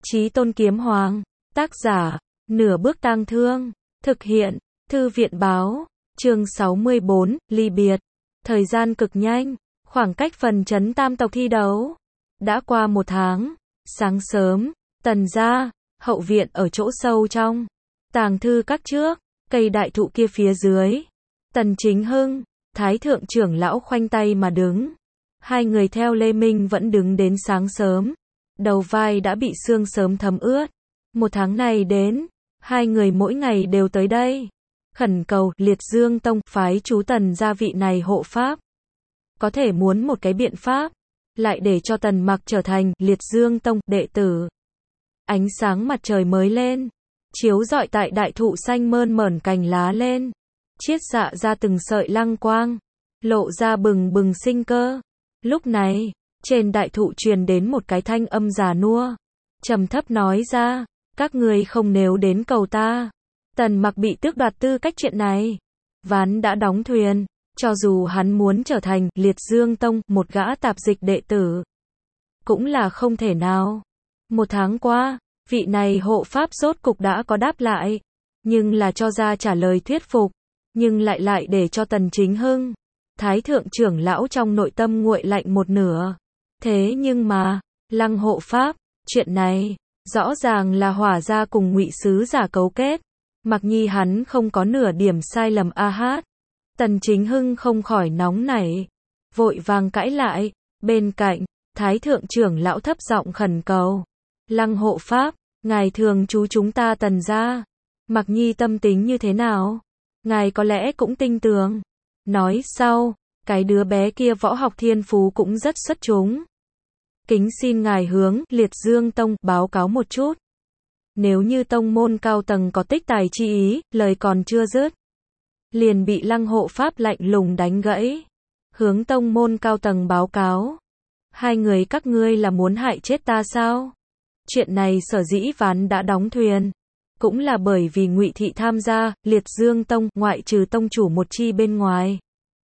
Chí Tôn Kiếm Hoàng, tác giả, Nửa Bước Tang Thương, thực hiện, Thư viện báo, chương 64, ly biệt. Thời gian cực nhanh, khoảng cách phần chấn tam tộc thi đấu. Đã qua 1 tháng, sáng sớm, Tần gia, hậu viện ở chỗ sâu trong. Tàng thư các trước, cây đại thụ kia phía dưới. Tần Chính Hưng, Thái thượng trưởng lão khoanh tay mà đứng. Hai người theo Lê Minh vẫn đứng đến sáng sớm. Đầu vai đã bị sương sớm thấm ướt. 1 tháng này đến, hai người mỗi ngày đều tới đây. Khẩn cầu Liệt Dương Tông phái chú Tần gia vị này hộ pháp. Có thể muốn một cái biện pháp, lại để cho Tần Mặc trở thành Liệt Dương Tông đệ tử. Ánh sáng mặt trời mới lên, chiếu rọi tại đại thụ xanh mơn mởn cành lá lên, chiết xạ ra từng sợi lăng quang, lộ ra bừng bừng sinh cơ. Lúc này, trên đại thụ truyền đến một cái thanh âm già nua, trầm thấp nói ra, các ngươi không nếu đến cầu ta. Tần Mặc bị tước đoạt tư cách chuyện này, ván đã đóng thuyền, cho dù hắn muốn trở thành Liệt Dương Tông một gã tạp dịch đệ tử, cũng là không thể nào. 1 tháng qua, vị này hộ pháp rốt cục đã có đáp lại, nhưng là cho ra trả lời thuyết phục, nhưng lại để cho Tần Chính Hưng, Thái thượng trưởng lão trong nội tâm nguội lạnh một nửa. Thế nhưng mà, Lăng hộ pháp, chuyện này, rõ ràng là Hỏa gia cùng Ngụy sứ giả cấu kết. Mặc nhi hắn không có nửa điểm sai lầm a hát. Tần Chính Hưng không khỏi nóng nảy, vội vàng cãi lại. Bên cạnh, Thái thượng trưởng lão thấp giọng khẩn cầu. Lăng hộ pháp, ngài thường chú chúng ta Tần gia. Mặc nhi tâm tính như thế nào? Ngài có lẽ cũng tin tưởng. Nói sau, cái đứa bé kia võ học thiên phú cũng rất xuất chúng. Kính xin ngài hướng Liệt Dương Tông báo cáo một chút. Nếu như tông môn cao tầng có tích tài chi ý, lời còn chưa dứt, liền bị Lăng hộ pháp lạnh lùng đánh gãy. Hướng tông môn cao tầng báo cáo. Hai người các ngươi là muốn hại chết ta sao? Chuyện này sở dĩ ván đã đóng thuyền, cũng là bởi vì Ngụy thị tham gia Liệt Dương Tông, ngoại trừ tông chủ một chi bên ngoài,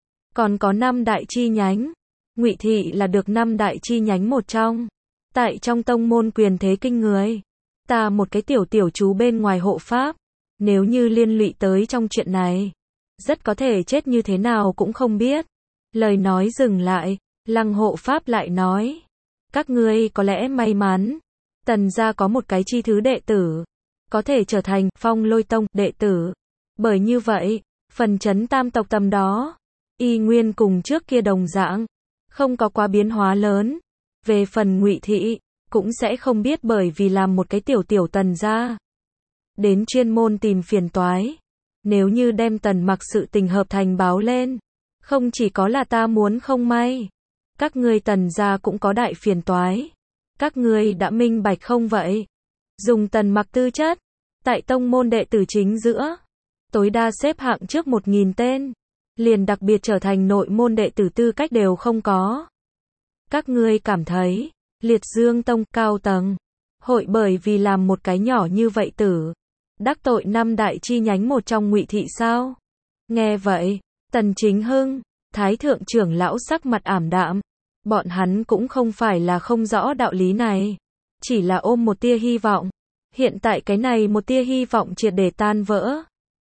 còn có 5 đại chi nhánh. Ngụy thị là được 5 đại chi nhánh một trong. Tại trong tông môn quyền thế kinh người. Ta một cái tiểu chú bên ngoài hộ pháp, nếu như liên lụy tới trong chuyện này, rất có thể chết như thế nào cũng không biết. Lời nói dừng lại, Lăng hộ pháp lại nói, các ngươi có lẽ may mắn, Tần gia có một cái chi thứ đệ tử, có thể trở thành Phong Lôi Tông đệ tử. Bởi như vậy, phần chấn tam tộc tầm đó, y nguyên cùng trước kia đồng dạng, không có quá biến hóa lớn. Về phần Ngụy thị, cũng sẽ không biết bởi vì làm một cái tiểu Tần gia, đến chuyên môn tìm phiền toái. Nếu như đem Tần Mặc sự tình hợp thành báo lên, không chỉ có là ta muốn không may, các ngươi Tần gia cũng có đại phiền toái. Các ngươi đã minh bạch không vậy? Dùng Tần Mặc tư chất, tại tông môn đệ tử chính giữa, tối đa xếp hạng trước 1000 tên, liền đặc biệt trở thành nội môn đệ tử tư cách đều không có. Các ngươi cảm thấy Liệt Dương Tông cao tầng hội bởi vì làm một cái nhỏ như vậy tử, đắc tội 5 đại chi nhánh một trong Ngụy thị sao? Nghe vậy, Tần Chính Hưng, Thái thượng trưởng lão sắc mặt ảm đạm. Bọn hắn cũng không phải là không rõ đạo lý này, chỉ là ôm một tia hy vọng. Hiện tại cái này một tia hy vọng triệt để tan vỡ.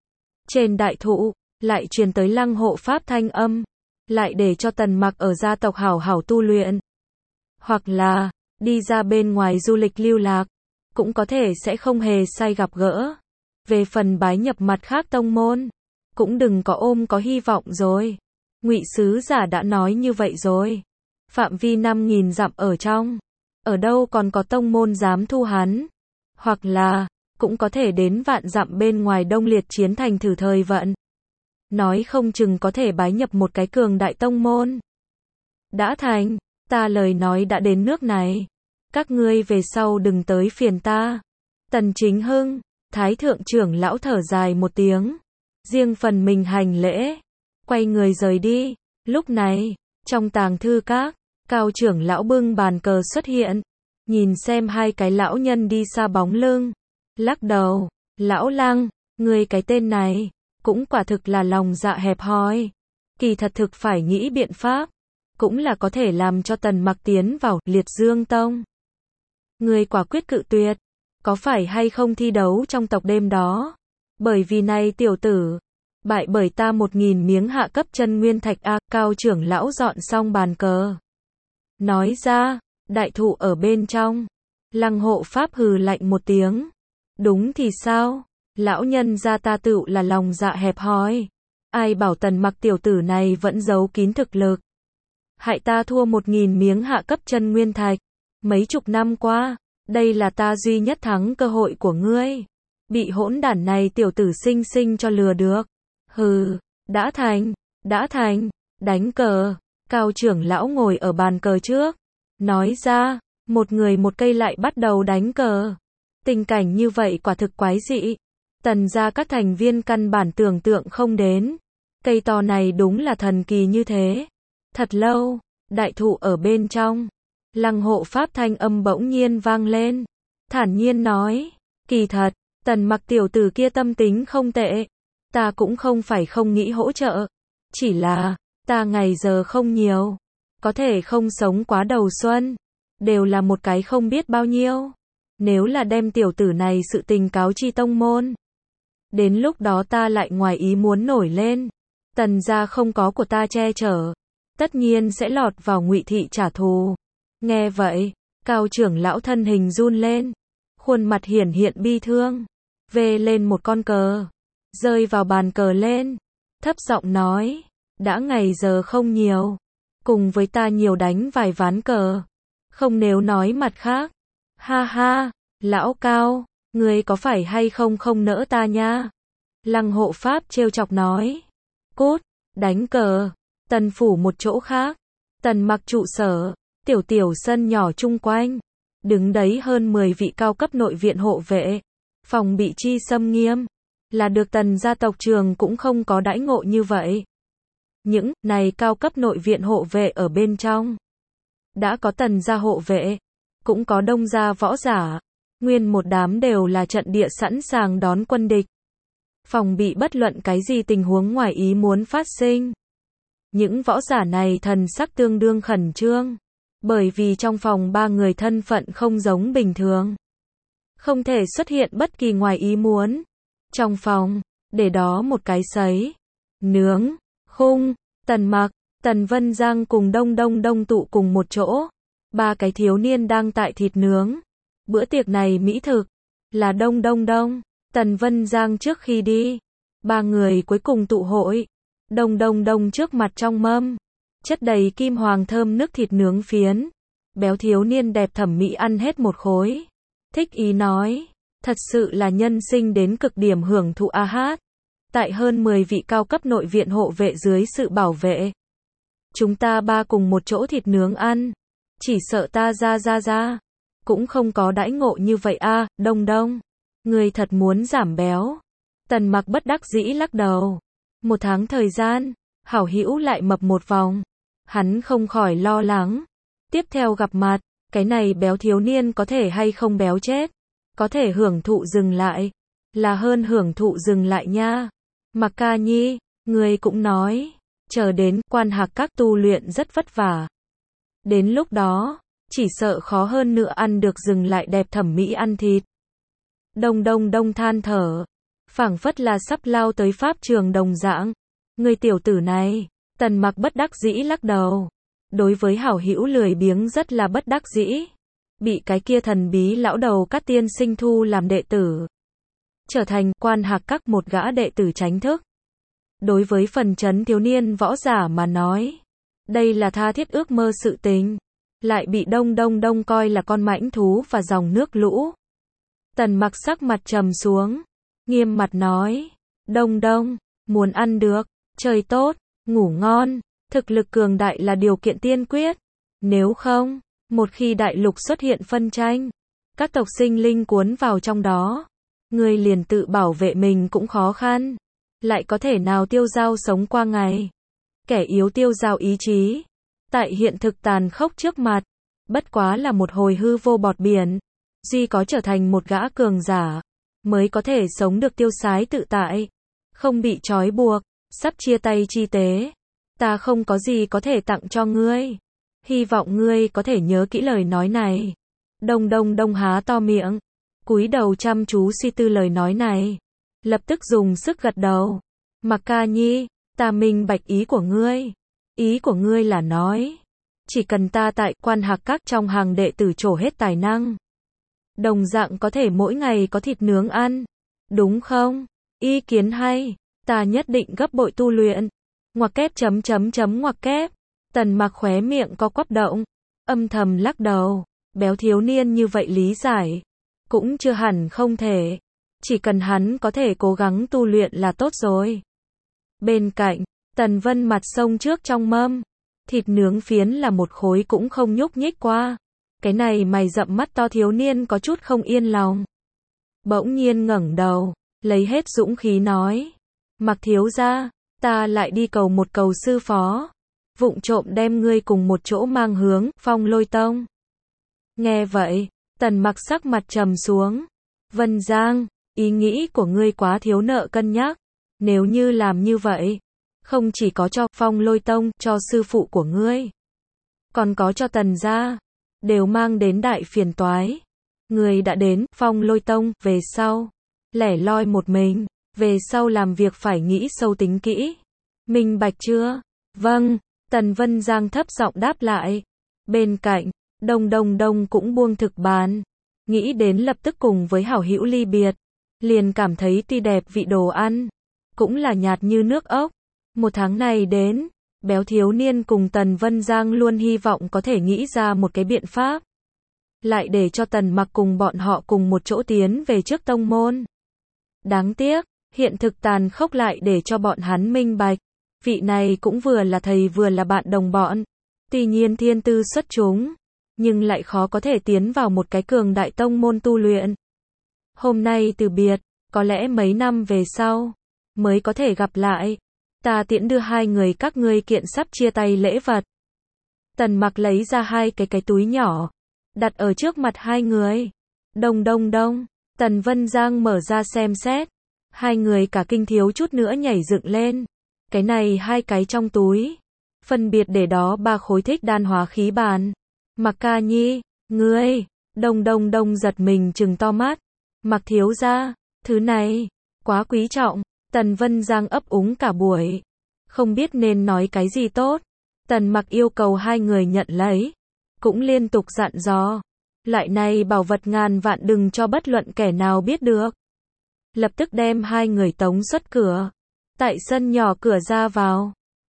Trên đại thụ, lại truyền tới Lăng hộ pháp thanh âm, lại để cho Tần Mặc ở gia tộc hảo hảo tu luyện. Hoặc là, đi ra bên ngoài du lịch lưu lạc, cũng có thể sẽ không hề sai gặp gỡ. Về phần bái nhập mặt khác tông môn, cũng đừng có ôm có hy vọng rồi. Ngụy sứ giả đã nói như vậy rồi. Phạm vi 5000 dặm ở trong, ở đâu còn có tông môn dám thu hắn. Hoặc là, cũng có thể đến vạn dặm bên ngoài Đông Liệt chiến thành thử thời vận. Nói không chừng có thể bái nhập một cái cường đại tông môn. Đã thành, ta lời nói đã đến nước này. Các ngươi về sau đừng tới phiền ta. Tần Chính Hưng, Thái thượng trưởng lão thở dài một tiếng, riêng phần mình hành lễ, quay người rời đi. Lúc này, trong tàng thư các, Cao trưởng lão bưng bàn cờ xuất hiện, nhìn xem hai cái lão nhân đi xa bóng lưng, lắc đầu, lão Lăng, ngươi cái tên này, cũng quả thực là lòng dạ hẹp hòi. Kỳ thật thực phải nghĩ biện pháp, cũng là có thể làm cho Tần Mặc tiến vào Liệt Dương Tông. Ngươi quả quyết cự tuyệt, có phải hay không thi đấu trong tộc đêm đó? Bởi vì này tiểu tử, bại bởi ta 1000 miếng hạ cấp chân nguyên thạch a, Cao trưởng lão dọn xong bàn cờ. Nói ra, đại thụ ở bên trong. Lăng hộ pháp hừ lạnh một tiếng. Đúng thì sao? Lão nhân gia ta tựu là lòng dạ hẹp hòi. Ai bảo Tần Mặc tiểu tử này vẫn giấu kín thực lực. Hại ta thua 1000 miếng hạ cấp chân nguyên thạch. Mấy chục năm qua, đây là ta duy nhất thắng cơ hội của ngươi. Bị hỗn đản này tiểu tử sinh sinh cho lừa được. Hừ, đã thành, đánh cờ. Cao trưởng lão ngồi ở bàn cờ trước. Nói ra, một người một cây lại bắt đầu đánh cờ. Tình cảnh như vậy quả thực quái dị. Tần gia các thành viên căn bản tưởng tượng không đến. Cây to này đúng là thần kỳ như thế. Thật lâu, đại thụ ở bên trong. Lăng hộ pháp thanh âm bỗng nhiên vang lên. Thản nhiên nói, kỳ thật, Tần Mặc tiểu tử kia tâm tính không tệ. Ta cũng không phải không nghĩ hỗ trợ. Chỉ là, ta ngày giờ không nhiều. Có thể không sống quá đầu xuân. Đều là một cái không biết bao nhiêu. Nếu là đem tiểu tử này sự tình cáo chi tông môn. Đến lúc đó ta lại ngoài ý muốn nổi lên. Tần gia không có của ta che chở. Tất nhiên sẽ lọt vào Ngụy thị trả thù. Nghe vậy, Cao trưởng lão thân hình run lên. Khuôn mặt hiển hiện bi thương. Vê lên một con cờ. Rơi vào bàn cờ lên. Thấp giọng nói. Đã ngày giờ không nhiều. Cùng với ta nhiều đánh vài ván cờ. Không nếu nói mặt khác. Ha ha, lão Cao, ngươi có phải hay không không nỡ ta nha? Lăng hộ pháp trêu chọc nói. Cút, đánh cờ. Tần phủ một chỗ khác. Tần Mặc trụ sở. Tiểu sân nhỏ chung quanh. Đứng đấy hơn 10 vị cao cấp nội viện hộ vệ. Phòng bị chi xâm nghiêm. Là được Tần gia tộc trường cũng không có đãi ngộ như vậy. Những này cao cấp nội viện hộ vệ ở bên trong. Đã có Tần gia hộ vệ. Cũng có Đông gia võ giả. Nguyên một đám đều là trận địa sẵn sàng đón quân địch. Phòng bị bất luận cái gì tình huống ngoài ý muốn phát sinh. Những võ giả này thần sắc tương đương khẩn trương. Bởi vì trong phòng 3 người thân phận không giống bình thường. Không thể xuất hiện bất kỳ ngoài ý muốn. Trong phòng, để đó một cái sấy. Nướng, khung, Tần Mặc, Tần Vân Giang cùng Đông tụ cùng một chỗ. 3 cái thiếu niên đang tại thịt nướng. Bữa tiệc này mỹ thực. Là Đông, Tần Vân Giang trước khi đi. 3 người cuối cùng tụ hội. Đông trước mặt trong mâm. Chất đầy kim hoàng thơm nước thịt nướng phiến. Béo thiếu niên đẹp thẩm mỹ ăn hết một khối. Thích ý nói. Thật sự là nhân sinh đến cực điểm hưởng thụ a hát. Tại hơn 10 vị cao cấp nội viện hộ vệ dưới sự bảo vệ. Chúng ta 3 cùng một chỗ thịt nướng ăn. Chỉ sợ ta ra. Cũng không có đãi ngộ như vậy a. Đông. Người thật muốn giảm béo. Tần Mặc bất đắc dĩ lắc đầu. 1 tháng thời gian, hảo hữu lại mập một vòng. Hắn không khỏi lo lắng. Tiếp theo gặp mặt, cái này béo thiếu niên có thể hay không béo chết. Có thể hưởng thụ dừng lại. Là hơn hưởng thụ dừng lại nha. Mặc ca nhi, người cũng nói. Chờ đến quan hạc các tu luyện rất vất vả. Đến lúc đó, chỉ sợ khó hơn nữa ăn được dừng lại đẹp thẩm mỹ ăn thịt. Đông than thở. Phảng phất là sắp lao tới pháp trường đồng dạng. Người tiểu tử này, Tần Mặc bất đắc dĩ lắc đầu. Đối với hảo hữu lười biếng rất là bất đắc dĩ. Bị cái kia thần bí lão đầu Cát tiên sinh thu làm đệ tử. Trở thành quan hạc các một gã đệ tử chính thức. Đối với phần chấn thiếu niên võ giả mà nói. Đây là tha thiết ước mơ sự tình. Lại bị đông coi là con mãnh thú và dòng nước lũ. Tần Mặc sắc mặt trầm xuống. Nghiêm mặt nói. Đông, muốn ăn được, chơi tốt, ngủ ngon. Thực lực cường đại là điều kiện tiên quyết. Nếu không, một khi đại lục xuất hiện phân tranh, các tộc sinh linh cuốn vào trong đó, người liền tự bảo vệ mình cũng khó khăn. Lại có thể nào tiêu dao sống qua ngày. Kẻ yếu tiêu dao ý chí. Tại hiện thực tàn khốc trước mặt, bất quá là một hồi hư vô bọt biển. Duy có trở thành một gã cường giả, mới có thể sống được tiêu sái tự tại. Không bị trói buộc, sắp chia tay chi tế. Ta không có gì có thể tặng cho ngươi. Hy vọng ngươi có thể nhớ kỹ lời nói này. Đông há to miệng. cúi đầu chăm chú suy tư lời nói này. Lập tức dùng sức gật đầu. Mặc Ca Nhi, ta minh bạch ý của ngươi. Ý của ngươi là nói, chỉ cần ta tại Quan Hạc Các trong hàng đệ tử trổ hết tài năng, đồng dạng có thể mỗi ngày có thịt nướng ăn. Đúng không? Ý kiến hay, ta nhất định gấp bội tu luyện. Ngoặc kép ngoặc kép. Tần Mặc khóe miệng có quắp động, âm thầm lắc đầu, béo thiếu niên như vậy lý giải, cũng chưa hẳn không thể. Chỉ cần hắn có thể cố gắng tu luyện là tốt rồi. Bên cạnh, Tần Vân mặt sông trước trong mâm, thịt nướng phiến là một khối cũng không nhúc nhích qua. Cái này mày rậm mắt to thiếu niên có chút không yên lòng. Bỗng nhiên ngẩng đầu, lấy hết dũng khí nói. Mặc thiếu gia, ta lại đi cầu một cầu sư phó. Vụng trộm đem ngươi cùng một chỗ mang hướng Phong Lôi Tông. Nghe vậy, Tần Mặc sắc mặt trầm xuống. Vân Giang, ý nghĩ của ngươi quá thiếu nợ cân nhắc. Nếu như làm như vậy, không chỉ có cho Phong Lôi Tông, cho sư phụ của ngươi, còn có cho Tần gia, đều mang đến đại phiền toái. Ngươi đã đến Phong Lôi Tông, về sau, lẻ loi một mình, về sau làm việc phải nghĩ sâu tính kỹ. Minh bạch chưa? Vâng, Tần Vân Giang thấp giọng đáp lại. Bên cạnh, Đông cũng buông thực bàn, nghĩ đến lập tức cùng với hảo hữu ly biệt, liền cảm thấy tuy đẹp vị đồ ăn, cũng là nhạt như nước ốc. Một tháng này đến, béo thiếu niên cùng Tần Vân Giang luôn hy vọng có thể nghĩ ra một cái biện pháp, lại để cho Tần Mặc cùng bọn họ cùng một chỗ tiến về trước tông môn. Đáng tiếc, hiện thực tàn khốc lại để cho bọn hắn minh bạch, vị này cũng vừa là thầy vừa là bạn đồng bọn. Tuy nhiên thiên tư xuất chúng, nhưng lại khó có thể tiến vào một cái cường đại tông môn tu luyện. Hôm nay từ biệt, có lẽ mấy năm về sau mới có thể gặp lại. Ta tiễn đưa hai người các ngươi kiện sắp chia tay lễ vật. Tần Mặc lấy ra hai cái túi nhỏ, đặt ở trước mặt hai người. Đông. Tần Vân Giang mở ra xem xét. Hai người cả kinh thiếu chút nữa nhảy dựng lên. Cái này hai cái trong túi, phân biệt để đó ba khối thích đan hóa khí bàn. Mặc Ca Nhi, ngươi, Đông giật mình trừng to mắt. Mặc thiếu gia, thứ này, quá quý trọng. Tần Vân Giang ấp úng cả buổi, không biết nên nói cái gì tốt. Tần Mặc yêu cầu hai người nhận lấy, cũng liên tục dặn dò, loại này bảo vật ngàn vạn đừng cho bất luận kẻ nào biết được. Lập tức đem hai người tống xuất cửa. Tại sân nhỏ cửa ra vào,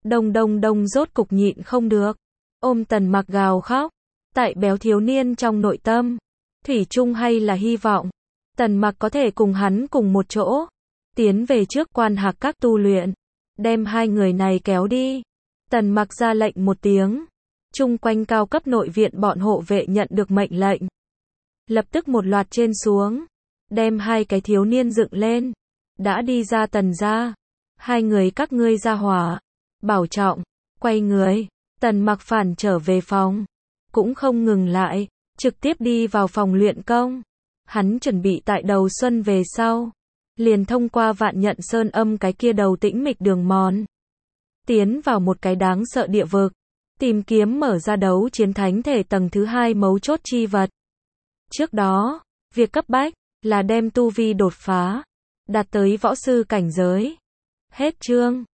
Đông rốt cục nhịn không được, ôm Tần Mặc gào khóc. Tại béo thiếu niên trong nội tâm, thủy chung hay là hy vọng Tần Mặc có thể cùng hắn cùng một chỗ, tiến về trước Quan Hạc Các tu luyện, đem hai người này kéo đi. Tần Mặc ra lệnh một tiếng, chung quanh cao cấp nội viện bọn hộ vệ nhận được mệnh lệnh, lập tức một loạt trên xuống, đem hai cái thiếu niên dựng lên. Đã đi ra Tần gia, hai người các ngươi ra hỏa, bảo trọng. Quay người, Tần Mặc phản trở về phòng, cũng không ngừng lại, trực tiếp đi vào phòng luyện công. Hắn chuẩn bị tại đầu xuân về sau, liền thông qua Vạn Nhận Sơn âm cái kia đầu tĩnh mịch đường mòn, tiến vào một cái đáng sợ địa vực, tìm kiếm mở ra đấu chiến thánh thể tầng thứ 2 mấu chốt chi vật. Trước đó, việc cấp bách là đem tu vi đột phá, đạt tới võ sư cảnh giới. Hết chương.